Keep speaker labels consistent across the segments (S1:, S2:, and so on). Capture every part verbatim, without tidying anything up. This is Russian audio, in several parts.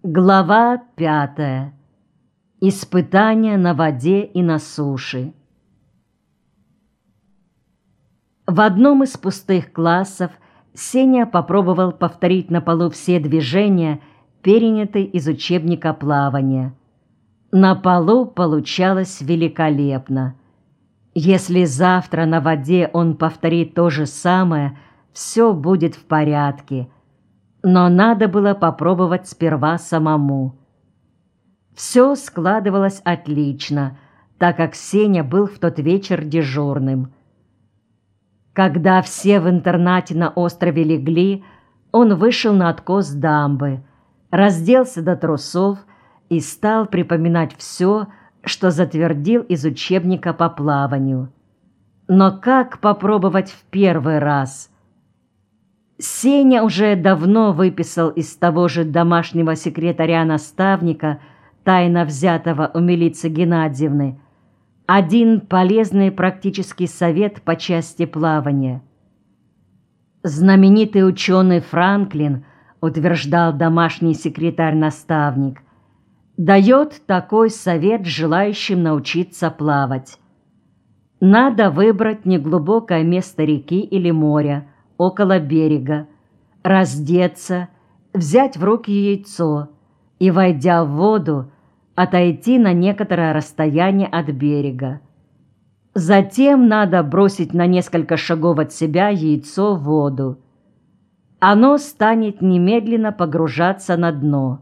S1: Глава пятая. Испытания на воде и на суше. В одном из пустых классов Сеня попробовал повторить на полу все движения, перенятые из учебника плавания. На полу получалось великолепно. Если завтра на воде он повторит то же самое, все будет в порядке. Но надо было попробовать сперва самому. Все складывалось отлично, так как Сеня был в тот вечер дежурным. Когда все в интернате на острове легли, он вышел на откос дамбы, разделся до трусов и стал припоминать все, что затвердил из учебника по плаванию. Но как попробовать в первый раз? Сеня уже давно выписал из того же домашнего секретаря-наставника, тайно взятого у Милицы Геннадьевны, один полезный практический совет по части плавания. Знаменитый ученый Франклин, утверждал домашний секретарь-наставник, дает такой совет желающим научиться плавать. Надо выбрать неглубокое место реки или моря, около берега, раздеться, взять в руки яйцо и, войдя в воду, отойти на некоторое расстояние от берега. Затем надо бросить на несколько шагов от себя яйцо в воду. Оно станет немедленно погружаться на дно.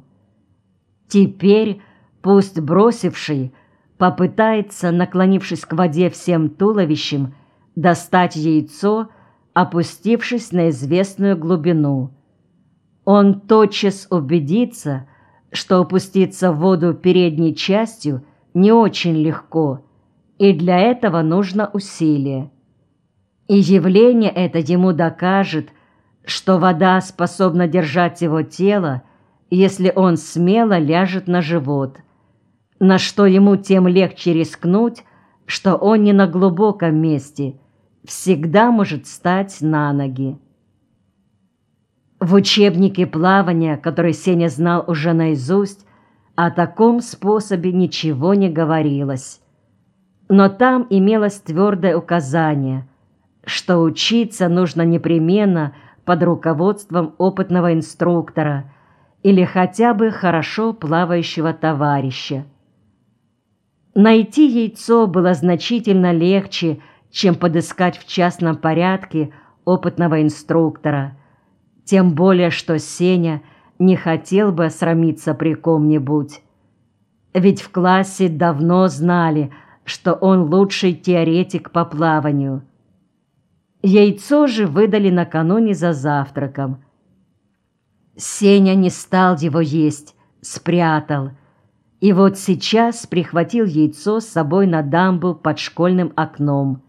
S1: Теперь пусть бросивший попытается, наклонившись к воде всем туловищем, достать яйцо, опустившись на известную глубину. Он тотчас убедится, что опуститься в воду передней частью не очень легко, и для этого нужно усилие. И явление это ему докажет, что вода способна держать его тело, если он смело ляжет на живот, на что ему тем легче рискнуть, что он не на глубоком месте, всегда может встать на ноги. В учебнике плавания, который Сеня знал уже наизусть, о таком способе ничего не говорилось. Но там имелось твердое указание, что учиться нужно непременно под руководством опытного инструктора или хотя бы хорошо плавающего товарища. Найти яйцо было значительно легче, чем подыскать в частном порядке опытного инструктора, тем более что Сеня не хотел бы осрамиться при ком-нибудь. Ведь в классе давно знали, что он лучший теоретик по плаванию. Яйцо же выдали накануне за завтраком. Сеня не стал его есть, спрятал, и вот сейчас прихватил яйцо с собой на дамбу под школьным окном.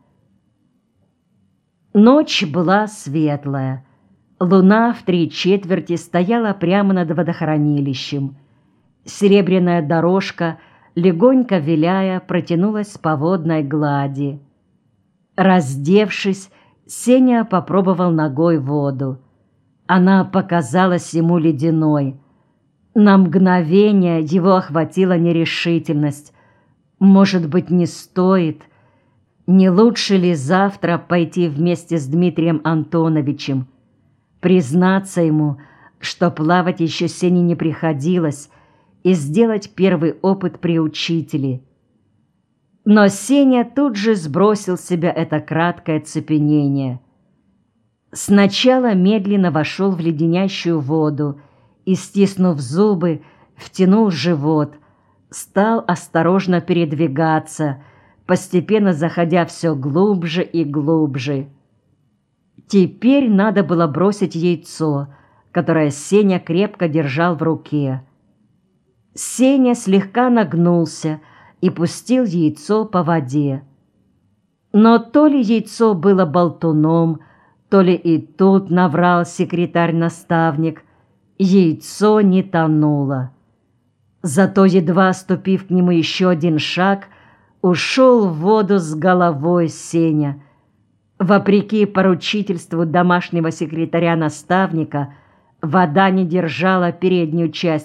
S1: Ночь была светлая. Луна в три четверти стояла прямо над водохранилищем. Серебряная дорожка, легонько виляя, протянулась по водной глади. Раздевшись, Сеня попробовал ногой воду. Она показалась ему ледяной. На мгновение его охватила нерешительность. Может быть, не стоит? Не лучше ли завтра пойти вместе с Дмитрием Антоновичем? Признаться ему, что плавать еще Сене не приходилось, и сделать первый опыт при учителе. Но Сеня тут же сбросил с себя это краткое цепенение. Сначала медленно вошел в леденящую воду и, стиснув зубы, втянул живот, стал осторожно передвигаться, постепенно заходя все глубже и глубже. Теперь надо было бросить яйцо, которое Сеня крепко держал в руке. Сеня слегка нагнулся и пустил яйцо по воде. Но то ли яйцо было болтуном, то ли и тут наврал секретарь-наставник, яйцо не тонуло. Зато, едва ступив к нему еще один шаг, ушел в воду с головой Сеня. Вопреки поручительству домашнего секретаря-наставника, вода не держала переднюю часть